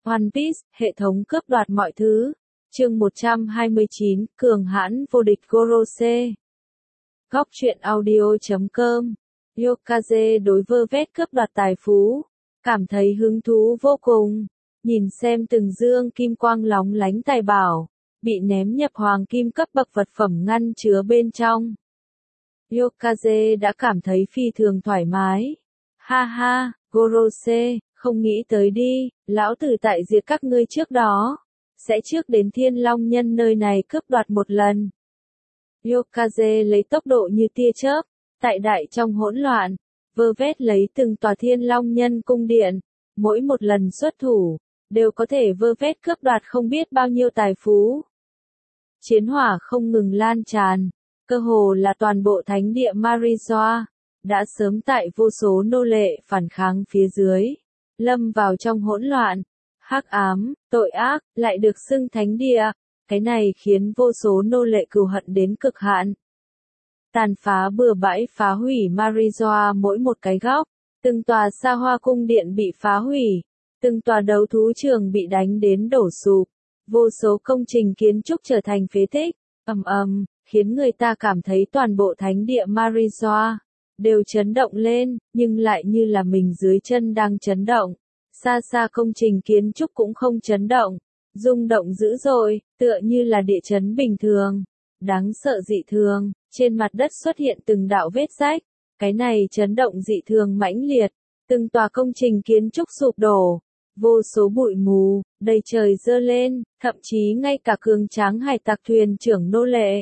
One Piece, hệ thống cướp đoạt mọi thứ. Chương 129, cường hãn vô địch Gorose. Góc truyện audio.com. Yokaze đối vơ vét cướp đoạt tài phú, cảm thấy hứng thú vô cùng, nhìn xem từng dương kim quang lóng lánh tài bảo, bị ném nhập hoàng kim cấp bậc vật phẩm ngăn chứa bên trong. Yokaze đã cảm thấy phi thường thoải mái. Ha ha, Gorose, không nghĩ tới đi, lão tử tại diệt các ngươi trước đó, sẽ trước đến Thiên Long Nhân nơi này cướp đoạt một lần. Yokaze lấy tốc độ như tia chớp, tại đại trong hỗn loạn, vơ vét lấy từng tòa Thiên Long Nhân cung điện, mỗi một lần xuất thủ, đều có thể vơ vét cướp đoạt không biết bao nhiêu tài phú. Chiến hỏa không ngừng lan tràn, cơ hồ là toàn bộ thánh địa Marijoa, đã sớm tại vô số nô lệ phản kháng phía dưới, lâm vào trong hỗn loạn, hắc ám, tội ác, lại được xưng thánh địa, cái này khiến vô số nô lệ cừu hận đến cực hạn. Tàn phá bừa bãi phá hủy Marijoa mỗi một cái góc, từng tòa xa hoa cung điện bị phá hủy, từng tòa đấu thú trường bị đánh đến đổ sụp, vô số công trình kiến trúc trở thành phế tích, khiến người ta cảm thấy toàn bộ thánh địa Marijoa đều chấn động lên, nhưng lại như là mình dưới chân đang chấn động. Xa xa công trình kiến trúc cũng không chấn động, rung động dữ dội, tựa như là địa chấn bình thường. Đáng sợ dị thường, trên mặt đất xuất hiện từng đạo vết rách, cái này chấn động dị thường mãnh liệt, từng tòa công trình kiến trúc sụp đổ, vô số bụi mù, đầy trời dơ lên, thậm chí ngay cả cường tráng hải tặc thuyền trưởng nô lệ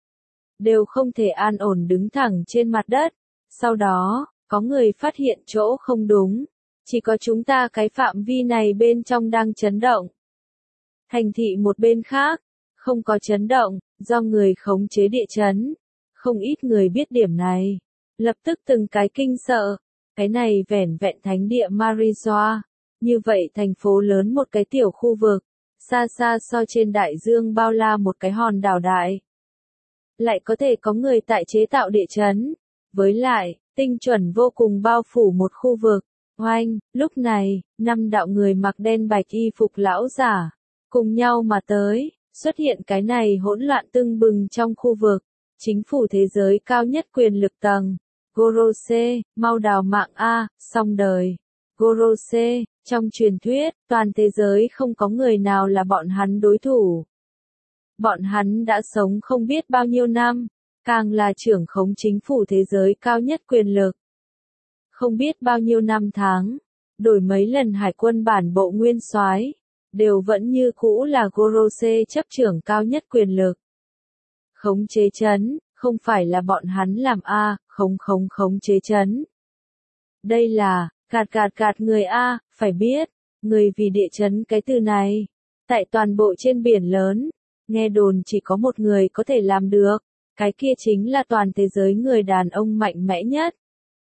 đều không thể an ổn đứng thẳng trên mặt đất. Sau đó, có người phát hiện chỗ không đúng, chỉ có chúng ta cái phạm vi này bên trong đang chấn động. Thành thị một bên khác, không có chấn động, do người khống chế địa chấn. Không ít người biết điểm này, lập tức từng cái kinh sợ, cái này vẻn vẹn thánh địa Marijoa, như vậy thành phố lớn một cái tiểu khu vực, xa xa so trên đại dương bao la một cái hòn đảo đại. Lại có thể có người tại chế tạo địa chấn, với lại, tinh chuẩn vô cùng bao phủ một khu vực. Oanh, lúc này, 5 đạo người mặc đen bạch y phục lão giả, cùng nhau mà tới, xuất hiện cái này hỗn loạn tưng bừng trong khu vực. Chính phủ thế giới cao nhất quyền lực tầng. Gorose, mau đào mạng A, xong đời. Gorose, trong truyền thuyết, toàn thế giới không có người nào là bọn hắn đối thủ. Bọn hắn đã sống không biết bao nhiêu năm, càng là trưởng khống chính phủ thế giới cao nhất quyền lực. Không biết bao nhiêu năm tháng, đổi mấy lần hải quân bản bộ nguyên soái, đều vẫn như cũ là Gorose chấp trưởng cao nhất quyền lực. Khống chế chấn, không phải là bọn hắn làm A, khống chế chấn. Đây là, gạt người A, phải biết, người vì địa chấn cái từ này. Tại toàn bộ trên biển lớn, nghe đồn chỉ có một người có thể làm được, cái kia chính là toàn thế giới người đàn ông mạnh mẽ nhất.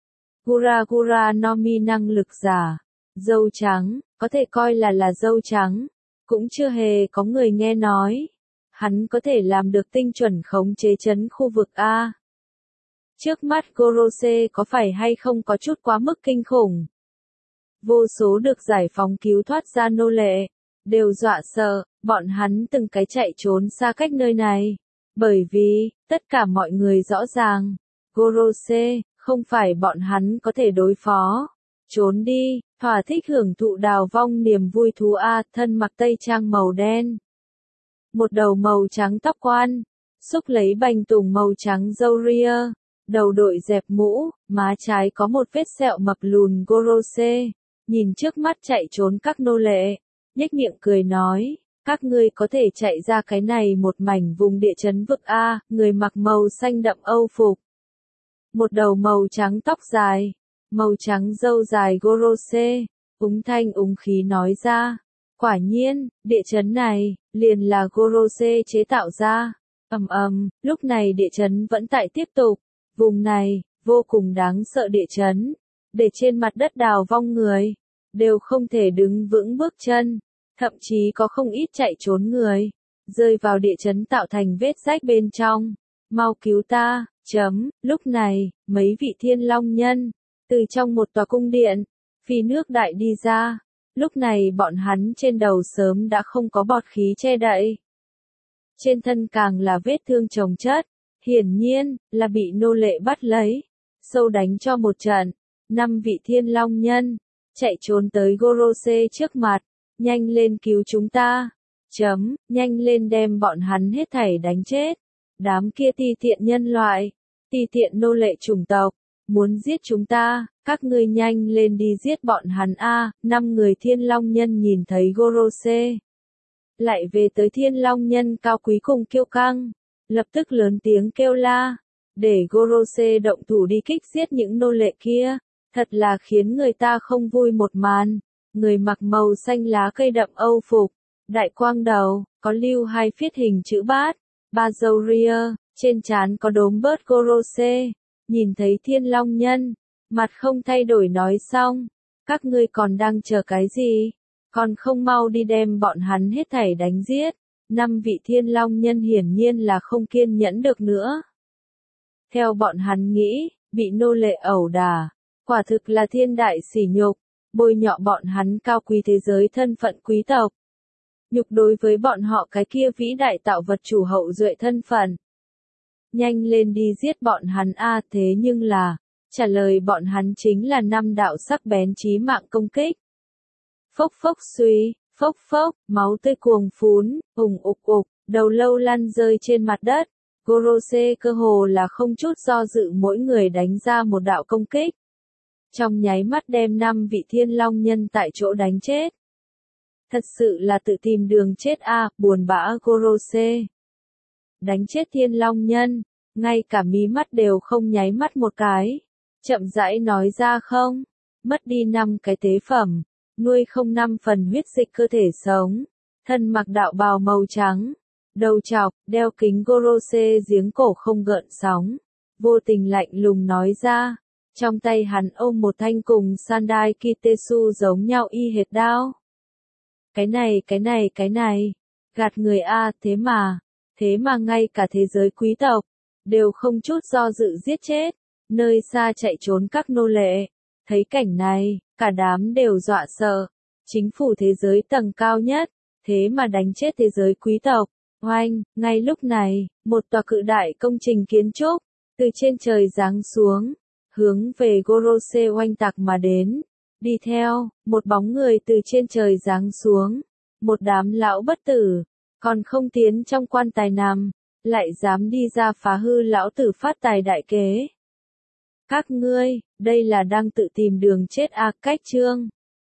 Gura Nomi năng lực giả, dâu trắng, có thể coi là dâu trắng, cũng chưa hề có người nghe nói. Hắn có thể làm được tinh chuẩn khống chế chấn khu vực A. Trước mắt Gorose có phải hay không có chút quá mức kinh khủng. Vô số được giải phóng cứu thoát ra nô lệ, đều dọa sợ, bọn hắn từng cái chạy trốn xa cách nơi này. Bởi vì, tất cả mọi người rõ ràng, Gorose, không phải bọn hắn có thể đối phó. Trốn đi, thỏa thích hưởng thụ đào vong niềm vui thú A, thân mặc tây trang màu đen. Một đầu màu trắng tóc quan, xúc lấy bành tùng màu trắng râu ria, đầu đội dẹp mũ, má trái có một vết sẹo mập lùn Gorose, nhìn trước mắt chạy trốn các nô lệ, nhếch miệng cười nói, các ngươi có thể chạy ra cái này một mảnh vùng địa chấn vực A, người mặc màu xanh đậm âu phục. Một đầu màu trắng tóc dài, màu trắng râu dài Gorose, úng thanh úng khí nói ra. Quả nhiên, địa chấn này, liền là Gorose chế tạo ra. Lúc này địa chấn vẫn tại tiếp tục. Vùng này, vô cùng đáng sợ địa chấn. Để trên mặt đất đào vong người, đều không thể đứng vững bước chân. Thậm chí có không ít chạy trốn người, rơi vào địa chấn tạo thành vết rách bên trong. Mau cứu ta, lúc này, mấy vị Thiên Long Nhân, từ trong một tòa cung điện, phi nước đại đi ra. Lúc này bọn hắn trên đầu sớm đã không có bọt khí che đậy. Trên thân càng là vết thương chồng chất, hiển nhiên là bị nô lệ bắt lấy, sâu đánh cho một trận. 5 vị thiên long nhân chạy trốn tới Gorose trước mặt, nhanh lên cứu chúng ta, nhanh lên đem bọn hắn hết thảy đánh chết. Đám kia ti tiện nhân loại, ti tiện nô lệ chủng tộc, muốn giết chúng ta, các ngươi nhanh lên đi giết bọn hắn a. 5 người thiên long nhân nhìn thấy Gorose lại về tới thiên long nhân cao quý cùng kiêu căng, lập tức lớn tiếng kêu la, để Gorose động thủ đi kích giết những nô lệ kia, thật là khiến người ta không vui một màn. Người mặc màu xanh lá cây đậm Âu phục, đại quang đầu, có lưu hai phiết hình chữ bát, ba râu ria, trên trán có đốm bớt Gorose, nhìn thấy thiên long nhân, mặt không thay đổi nói xong, các ngươi còn đang chờ cái gì? Còn không mau đi đem bọn hắn hết thảy đánh giết. 5 vị thiên long nhân hiển nhiên là không kiên nhẫn được nữa. Theo bọn hắn nghĩ, bị nô lệ ẩu đả, quả thực là thiên đại sỉ nhục, bôi nhọ bọn hắn cao quý thế giới thân phận quý tộc. Nhục đối với bọn họ cái kia vĩ đại tạo vật chủ hậu duệ thân phận. Nhanh lên đi giết bọn hắn a. Thế nhưng là, trả lời bọn hắn chính là 5 đạo sắc bén chí mạng công kích. Phốc phốc suy, phốc phốc, máu tươi cuồng phún, ục, đầu lâu lăn rơi trên mặt đất. Gorose cơ hồ là không chút do dự mỗi người đánh ra một đạo công kích. Trong nháy mắt đem 5 vị thiên long nhân tại chỗ đánh chết. Thật sự là tự tìm đường chết a. Buồn bã Gorose. Đánh chết thiên long nhân, ngay cả mí mắt đều không nháy mắt một cái. Chậm rãi nói ra không, mất đi 5 cái tế phẩm, nuôi không 5 phần huyết dịch cơ thể sống, thân mặc đạo bào màu trắng, đầu trọc, đeo kính Gorose giếng cổ không gợn sóng, vô tình lạnh lùng nói ra, trong tay hắn ôm một thanh cùng Sandai Kitesu giống nhau y hệt đao. Cái này, gạt người a. Thế mà ngay cả thế giới quý tộc, đều không chút do dự giết chết, nơi xa chạy trốn các nô lệ. Thấy cảnh này, cả đám đều dọa sợ. Chính phủ thế giới tầng cao nhất, thế mà đánh chết thế giới quý tộc. Oanh, ngay lúc này, một tòa cự đại công trình kiến trúc, từ trên trời giáng xuống, hướng về Gorose oanh tạc mà đến. Đi theo, một bóng người từ trên trời giáng xuống. Một đám lão bất tử, còn không tiến trong quan tài nằm, lại dám đi ra phá hư lão tử phát tài đại kế. Các ngươi, đây là đang tự tìm đường chết a. Cách chương